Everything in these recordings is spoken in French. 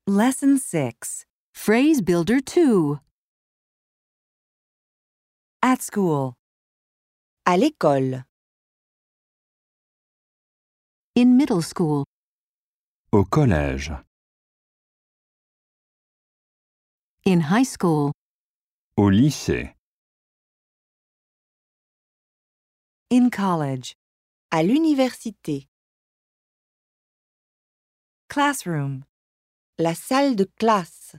Lesson 6. Phrase Builder 2. At school. À l'école. In middle school. Au collège. In high school. Au lycée. In college. À l'université. Classroom. La salle de classe.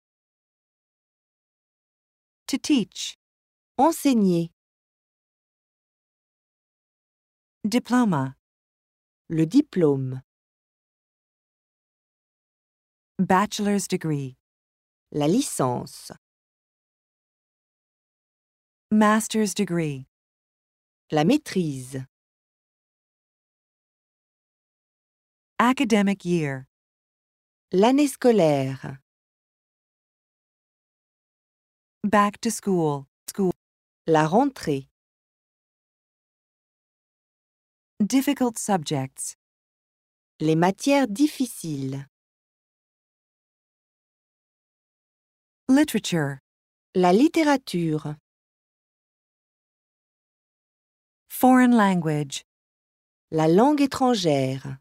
To teach. Enseigner. Diploma. Le diplôme. Bachelor's degree. La licence. Master's degree. La maîtrise. Academic year. L'année scolaire. Back to school. La rentrée. Difficult subjects. Les matières difficiles. Literature. La littérature. Foreign language. La langue étrangère.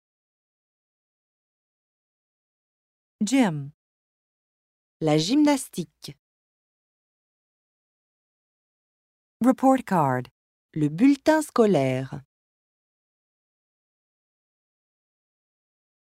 Gym. La gymnastique. Report card. Le bulletin scolaire.